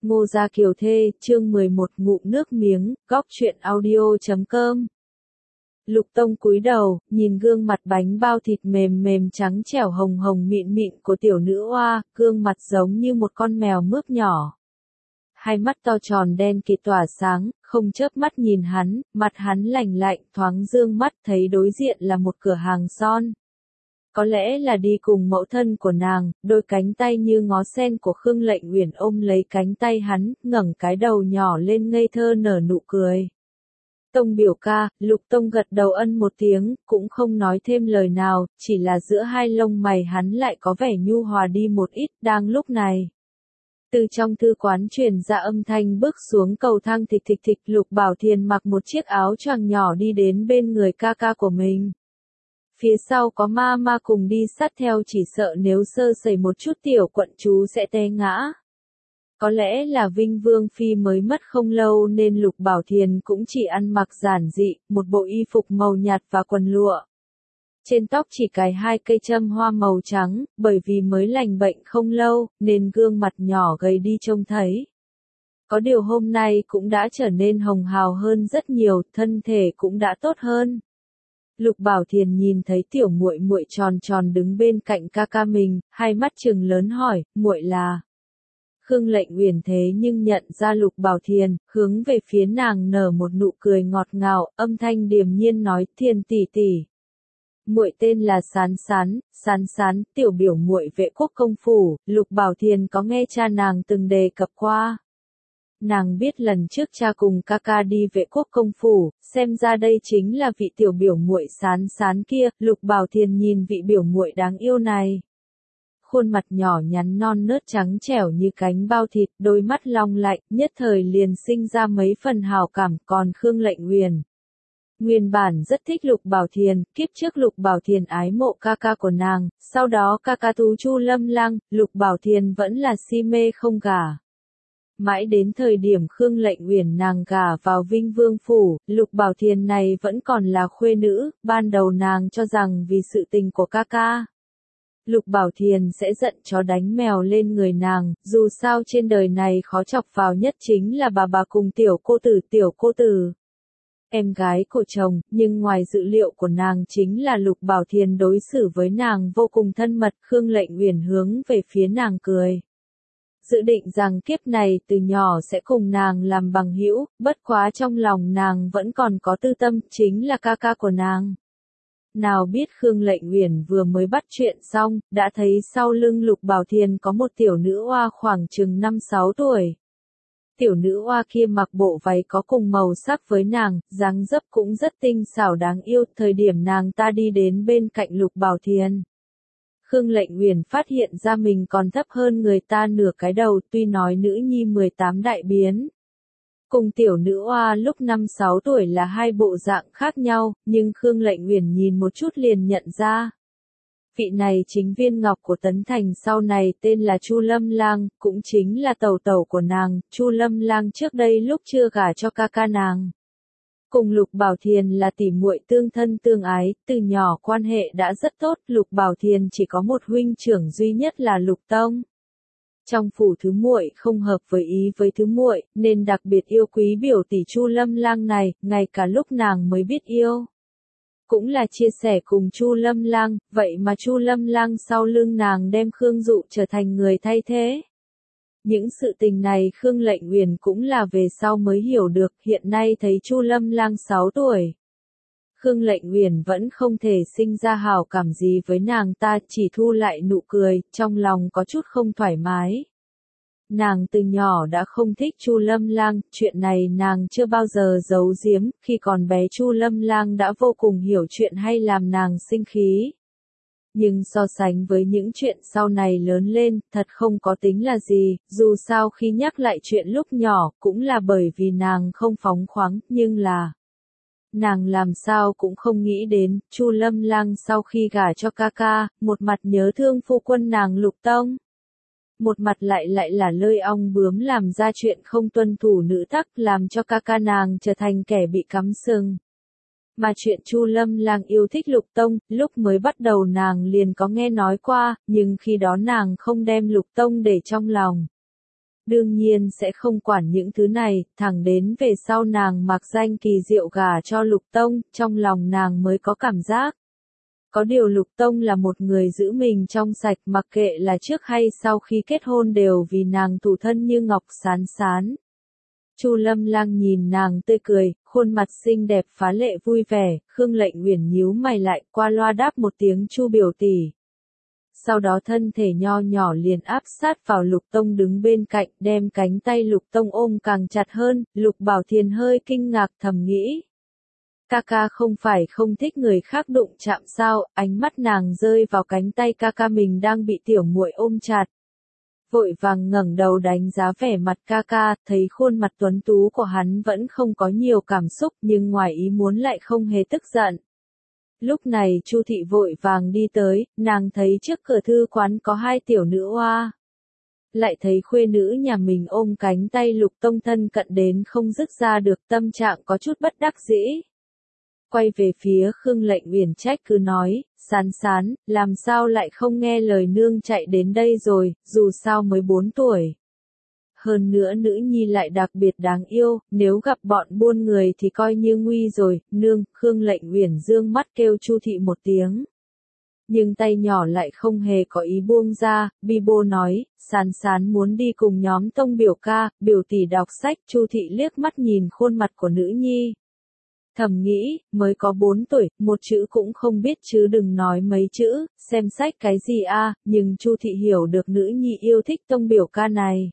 Ngô Gia Kiều Thê, chương 11 ngụm nước miếng, góc truyện audio.com. Lục Tông cúi đầu, nhìn gương mặt bánh bao thịt mềm mềm trắng trẻo hồng hồng mịn mịn của tiểu nữ oa, gương mặt giống như một con mèo mướp nhỏ. Hai mắt to tròn đen kịt tỏa sáng, không chớp mắt nhìn hắn, mặt hắn lạnh lạnh, thoáng dương mắt thấy đối diện là một cửa hàng son. Có lẽ là đi cùng mẫu thân của nàng, đôi cánh tay như ngó sen của Khương Lệnh Uyển ôm lấy cánh tay hắn, ngẩng cái đầu nhỏ lên ngây thơ nở nụ cười. Tông biểu ca, Lục Tông gật đầu ân một tiếng, cũng không nói thêm lời nào, chỉ là giữa hai lông mày hắn lại có vẻ nhu hòa đi một ít. Đang lúc này, từ trong thư quán truyền ra âm thanh bước xuống cầu thang thịch thịch thịch. Lục Bảo Thiền mặc một chiếc áo choàng nhỏ đi đến bên người ca ca của mình. Phía sau có ma ma cùng đi sát theo, chỉ sợ nếu sơ sẩy một chút tiểu quận chúa sẽ té ngã. Có lẽ là Vinh Vương Phi mới mất không lâu nên Lục Bảo Thiền cũng chỉ ăn mặc giản dị, một bộ y phục màu nhạt và quần lụa. Trên tóc chỉ cài hai cây châm hoa màu trắng, bởi vì mới lành bệnh không lâu, nên gương mặt nhỏ gầy đi trông thấy. Có điều hôm nay cũng đã trở nên hồng hào hơn rất nhiều, thân thể cũng đã tốt hơn. Lục Bảo Thiền nhìn thấy tiểu muội muội tròn tròn đứng bên cạnh ca ca mình, hai mắt trừng lớn hỏi, muội là? Khương Lệnh Uyển thế nhưng nhận ra Lục Bảo Thiền, hướng về phía nàng nở một nụ cười ngọt ngào, âm thanh điềm nhiên nói, Thiền tỷ tỷ. Muội tên là Sán Sán, tiểu biểu muội Vệ Quốc công phủ. Lục Bảo Thiền có nghe cha nàng từng đề cập qua. Nàng biết lần trước cha cùng ca ca đi Vệ Quốc công phủ, xem ra đây chính là vị tiểu biểu muội Sán Sán kia. Lục Bảo Thiền nhìn vị biểu muội đáng yêu này. Khuôn mặt nhỏ nhắn non nớt trắng trẻo như cánh bao thịt, đôi mắt long lạnh, nhất thời liền sinh ra mấy phần hào cảm. Còn Khương Lệnh Uyển nguyên bản rất thích Lục Bảo Thiền, kiếp trước Lục Bảo Thiền ái mộ ca ca của nàng, sau đó ca ca tú Chu Lâm Lang, Lục Bảo Thiền vẫn là si mê không gả. Mãi đến thời điểm Khương Lệnh Uyển nàng gả vào Vinh Vương phủ, Lục Bảo Thiền này vẫn còn là khuê nữ, ban đầu nàng cho rằng vì sự tình của ca ca, Lục Bảo Thiền sẽ giận chó đánh mèo lên người nàng, dù sao trên đời này khó chọc vào nhất chính là bà cùng tiểu cô tử. Em gái của chồng, nhưng ngoài dự liệu của nàng chính là Lục Bảo Thiền đối xử với nàng vô cùng thân mật. Khương Lệnh Uyển hướng về phía nàng cười. Dự định rằng kiếp này từ nhỏ sẽ cùng nàng làm bằng hữu, bất quá trong lòng nàng vẫn còn có tư tâm, chính là ca ca của nàng. Nào biết Khương Lệnh Uyển vừa mới bắt chuyện xong, đã thấy sau lưng Lục Bảo Thiền có một tiểu nữ oa khoảng chừng 5-6 tuổi. Tiểu nữ oa kia mặc bộ váy có cùng màu sắc với nàng, dáng dấp cũng rất tinh xảo đáng yêu. Thời điểm nàng ta đi đến bên cạnh Lục Bảo Thiền, Khương Lệnh Uyển phát hiện ra mình còn thấp hơn người ta nửa cái đầu, tuy nói nữ nhi 18 đại biến. Cùng tiểu nữ oa lúc 5-6 tuổi là hai bộ dạng khác nhau, nhưng Khương Lệnh Uyển nhìn một chút liền nhận ra. Vị này chính viên ngọc của Tấn Thành sau này tên là Chu Lâm Lang, cũng chính là tẩu tẩu của nàng. Chu Lâm Lang trước đây lúc chưa gả cho ca ca nàng, cùng Lục Bảo Thiền là tỉ muội tương thân tương ái, từ nhỏ quan hệ đã rất tốt. Lục Bảo Thiền chỉ có một huynh trưởng duy nhất là Lục Tông. Trong phủ thứ muội không hợp với ý với thứ muội, nên đặc biệt yêu quý biểu tỷ Chu Lâm Lang này, ngay cả lúc nàng mới biết yêu, cũng là chia sẻ cùng Chu Lâm Lang. Vậy mà Chu Lâm Lang sau lưng nàng đem Khương Dụ trở thành người thay thế. Những sự tình này Khương Lệnh Uyển cũng là về sau mới hiểu được. Hiện nay thấy Chu Lâm Lang 6 tuổi, Khương Lệnh Uyển vẫn không thể sinh ra hảo cảm gì với nàng ta, chỉ thu lại nụ cười, trong lòng có chút không thoải mái. Nàng từ nhỏ đã không thích Chu Lâm Lang, chuyện này nàng chưa bao giờ giấu giếm, khi còn bé Chu Lâm Lang đã vô cùng hiểu chuyện hay làm nàng sinh khí. Nhưng so sánh với những chuyện sau này lớn lên, thật không có tính là gì, dù sao khi nhắc lại chuyện lúc nhỏ, cũng là bởi vì nàng không phóng khoáng, nhưng là nàng làm sao cũng không nghĩ đến, Chu Lâm Lang sau khi gả cho ca ca, một mặt nhớ thương phu quân nàng Lục Tông, một mặt lại là lơi ong bướm làm ra chuyện không tuân thủ nữ tắc, làm cho ca ca nàng trở thành kẻ bị cắm sừng. Mà chuyện Chu Lâm Lang yêu thích Lục Tông, lúc mới bắt đầu nàng liền có nghe nói qua, nhưng khi đó nàng không đem Lục Tông để trong lòng. đương nhiên sẽ không quản những thứ này, thẳng đến về sau nàng mặc danh kỳ diệu gả cho Lục Tông, trong lòng nàng mới có cảm giác. Có điều Lục Tông là một người giữ mình trong sạch, mặc kệ là trước hay sau khi kết hôn đều vì nàng thủ thân như ngọc sán sán. Chu Lâm Lang nhìn nàng tươi cười, khuôn mặt xinh đẹp phá lệ vui vẻ, Khương Lệnh Uyển nhíu mày lại, qua loa đáp một tiếng Chu biểu tỷ. Sau đó thân thể nho nhỏ liền áp sát vào Lục Tông đứng bên cạnh, đem cánh tay Lục Tông ôm càng chặt hơn, Lục Bảo Thiền hơi kinh ngạc thầm nghĩ. Ca ca không phải không thích người khác đụng chạm sao, ánh mắt nàng rơi vào cánh tay ca ca mình đang bị tiểu muội ôm chặt. Vội vàng ngẩng đầu đánh giá vẻ mặt ca ca, thấy khuôn mặt tuấn tú của hắn vẫn không có nhiều cảm xúc nhưng ngoài ý muốn lại không hề tức giận. Lúc này Chu thị vội vàng đi tới, nàng thấy trước cửa thư quán có hai tiểu nữ oa. Lại thấy khuê nữ nhà mình ôm cánh tay Lục Tông thân cận đến không dứt ra được, tâm trạng có chút bất đắc dĩ. Quay về phía Khương Lệnh Uyển trách cứ nói, Sán Sán, làm sao lại không nghe lời nương chạy đến đây rồi, dù sao mới 4 tuổi. Hơn nữa nữ nhi lại đặc biệt đáng yêu, nếu gặp bọn buôn người thì coi như nguy rồi, nương, Khương Lệnh Uyển dương mắt kêu Chu thị một tiếng. Nhưng tay nhỏ lại không hề có ý buông ra, bi bô nói, Sán Sán muốn đi cùng nhóm Tông biểu ca, biểu tỷ đọc sách, Chu thị liếc mắt nhìn khuôn mặt của nữ nhi. Thầm nghĩ, mới có 4 tuổi, một chữ cũng không biết chứ đừng nói mấy chữ, xem sách cái gì a, nhưng Chu thị hiểu được nữ nhi yêu thích Tông biểu ca này.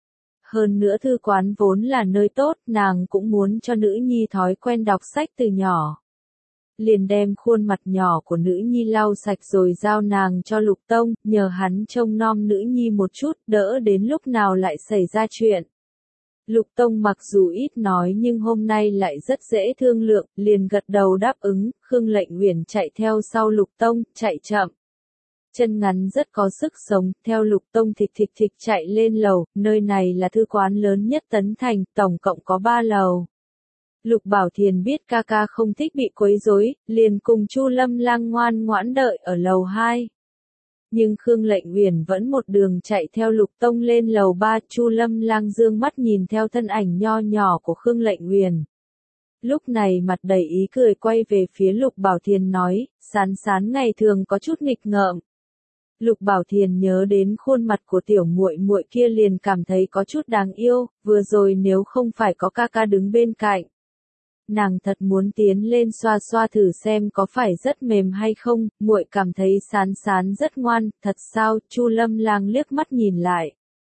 Hơn nữa thư quán vốn là nơi tốt, nàng cũng muốn cho nữ nhi thói quen đọc sách từ nhỏ. Liền đem khuôn mặt nhỏ của nữ nhi lau sạch rồi giao nàng cho Lục Tông, nhờ hắn trông nom nữ nhi một chút, đỡ đến lúc nào lại xảy ra chuyện. Lục Tông mặc dù ít nói nhưng hôm nay lại rất dễ thương lượng, liền gật đầu đáp ứng, Khương Lệnh Uyển chạy theo sau Lục Tông, chạy chậm. Chân ngắn rất có sức sống, theo Lục Tông thịch thịch thịch chạy lên lầu, nơi này là thư quán lớn nhất Tấn Thành, tổng cộng có 3 lầu. Lục Bảo Thiền biết ca ca không thích bị quấy rối, liền cùng Chu Lâm Lang ngoan ngoãn đợi ở lầu 2. Nhưng Khương Lệnh Uyển vẫn một đường chạy theo Lục Tông lên lầu 3, Chu Lâm Lang dương mắt nhìn theo thân ảnh nho nhỏ của Khương Lệnh Uyển. Lúc này mặt đầy ý cười quay về phía Lục Bảo Thiền nói, Sán Sán ngày thường có chút nghịch ngợm. Lục Bảo Thiền nhớ đến khuôn mặt của tiểu muội muội kia liền cảm thấy có chút đáng yêu, vừa rồi nếu không phải có ca ca đứng bên cạnh. Nàng thật muốn tiến lên xoa xoa thử xem có phải rất mềm hay không, muội cảm thấy Sán Sán rất ngoan, thật sao, Chu Lâm Lang liếc mắt nhìn lại.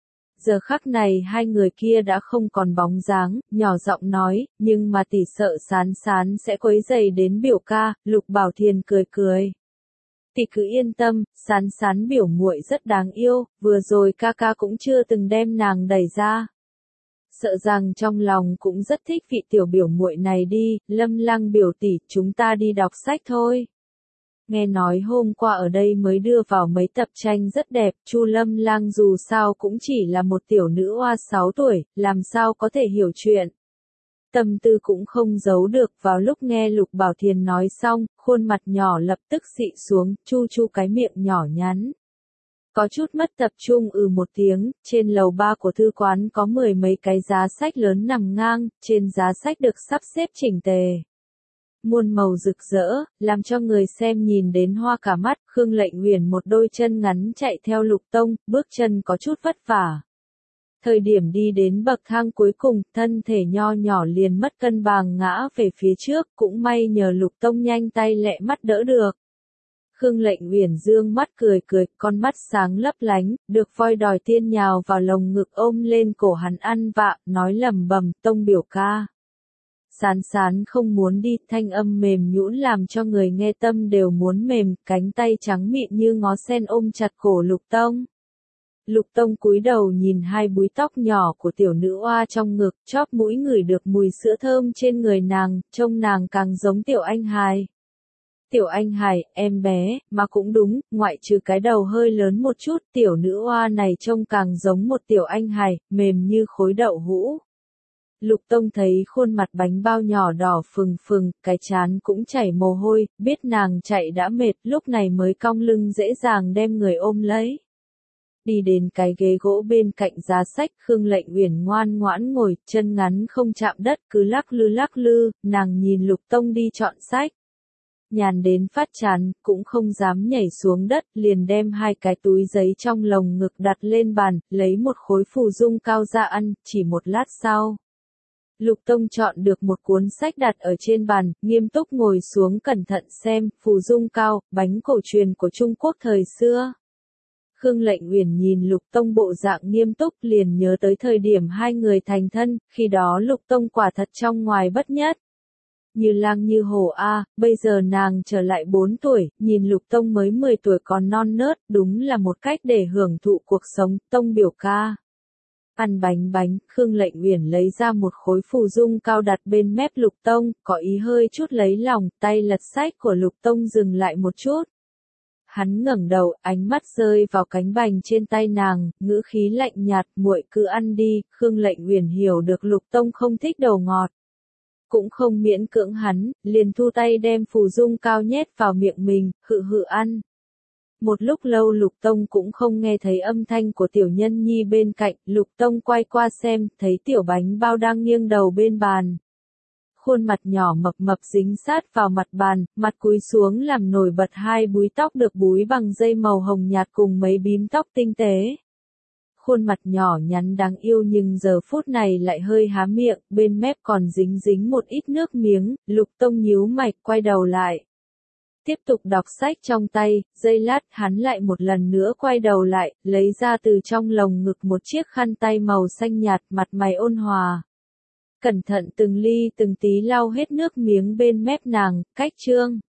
Giờ khắc này hai người kia đã không còn bóng dáng, nhỏ giọng nói, nhưng mà tỷ sợ Sán Sán sẽ quấy rầy đến biểu ca, Lục Bảo Thiền cười cười. Tỷ cứ yên tâm, Sán Sán biểu muội rất đáng yêu, vừa rồi ca ca cũng chưa từng đem nàng đẩy ra. Sợ rằng trong lòng cũng rất thích vị tiểu biểu muội này đi, Lâm Lang biểu tỷ, chúng ta đi đọc sách thôi. Nghe nói hôm qua ở đây mới đưa vào mấy tập tranh rất đẹp, Chu Lâm Lang dù sao cũng chỉ là một tiểu nữ oa 6 tuổi, làm sao có thể hiểu chuyện. Tâm tư cũng không giấu được, vào lúc nghe Lục Bảo Thiền nói xong, khuôn mặt nhỏ lập tức xị xuống, chu chu cái miệng nhỏ nhắn. Có chút mất tập trung một tiếng, trên lầu 3 của thư quán có 10 mấy cái giá sách lớn nằm ngang, trên giá sách được sắp xếp chỉnh tề. Muôn màu rực rỡ, làm cho người xem nhìn đến hoa cả mắt, Khương Lệnh Uyển một đôi chân ngắn chạy theo Lục Tông, bước chân có chút vất vả. Thời điểm đi đến bậc thang cuối cùng, thân thể nho nhỏ liền mất cân bằng ngã về phía trước, cũng may nhờ Lục Tông nhanh tay lẹ mắt đỡ được. Khương Lệnh Uyển dương mắt cười cười, con mắt sáng lấp lánh, được voi đòi tiên nhào vào lồng ngực ôm lên cổ hắn ăn vạ, nói lẩm bẩm, Tông biểu ca. Sán Sán không muốn đi, thanh âm mềm nhũn làm cho người nghe tâm đều muốn mềm, cánh tay trắng mịn như ngó sen ôm chặt cổ Lục Tông. Lục Tông cúi đầu nhìn hai búi tóc nhỏ của tiểu nữ oa trong ngực, chóp mũi ngửi được mùi sữa thơm trên người nàng, trông nàng càng giống tiểu anh hài. Tiểu anh hài, em bé, mà cũng đúng, ngoại trừ cái đầu hơi lớn một chút, tiểu nữ oa này trông càng giống một tiểu anh hài, mềm như khối đậu hũ. Lục Tông thấy khuôn mặt bánh bao nhỏ đỏ phừng phừng, cái trán cũng chảy mồ hôi, biết nàng chạy đã mệt, lúc này mới cong lưng dễ dàng đem người ôm lấy. đi đến cái ghế gỗ bên cạnh giá sách, Khương Lệnh Uyển ngoan ngoãn ngồi, chân ngắn không chạm đất, cứ lắc lư, nàng nhìn Lục Tông đi chọn sách. Nhàn đến phát chán, cũng không dám nhảy xuống đất, liền đem hai cái túi giấy trong lồng ngực đặt lên bàn, lấy một khối phù dung cao ra ăn, chỉ một lát sau. Lục Tông chọn được một cuốn sách đặt ở trên bàn, nghiêm túc ngồi xuống cẩn thận xem, phù dung cao, bánh cổ truyền của Trung Quốc thời xưa. Khương Lệnh Uyển nhìn Lục Tông bộ dạng nghiêm túc liền nhớ tới thời điểm hai người thành thân, khi đó Lục Tông quả thật trong ngoài bất nhất. Như lang như hổ a, bây giờ nàng trở lại 4 tuổi, nhìn Lục Tông mới 10 tuổi còn non nớt, đúng là một cách để hưởng thụ cuộc sống, Tông biểu ca. Ăn bánh, Khương Lệnh Uyển lấy ra một khối phù dung cao đặt bên mép Lục Tông, có ý hơi chút lấy lòng, tay lật sách của Lục Tông dừng lại một chút. Hắn ngẩng đầu, ánh mắt rơi vào cánh bành trên tay nàng, ngữ khí lạnh nhạt, muội cứ ăn đi, Khương Lệnh Uyển hiểu được Lục Tông không thích đồ ngọt. Cũng không miễn cưỡng hắn, liền thu tay đem phù dung cao nhét vào miệng mình, hự ăn. Một lúc lâu Lục Tông cũng không nghe thấy âm thanh của tiểu nhân nhi bên cạnh, Lục Tông quay qua xem, thấy tiểu bánh bao đang nghiêng đầu bên bàn. Khuôn mặt nhỏ mập dính sát vào mặt bàn, mặt cúi xuống làm nổi bật hai búi tóc được búi bằng dây màu hồng nhạt cùng mấy bím tóc tinh tế. Khuôn mặt nhỏ nhắn đáng yêu nhưng giờ phút này lại hơi há miệng, bên mép còn dính một ít nước miếng, Lục Tông nhíu mày, quay đầu lại. Tiếp tục đọc sách trong tay, giây lát hắn lại một lần nữa quay đầu lại, lấy ra từ trong lồng ngực một chiếc khăn tay màu xanh nhạt, mặt mày ôn hòa. Cẩn thận từng ly từng tí lau hết nước miếng bên mép nàng, cách chương.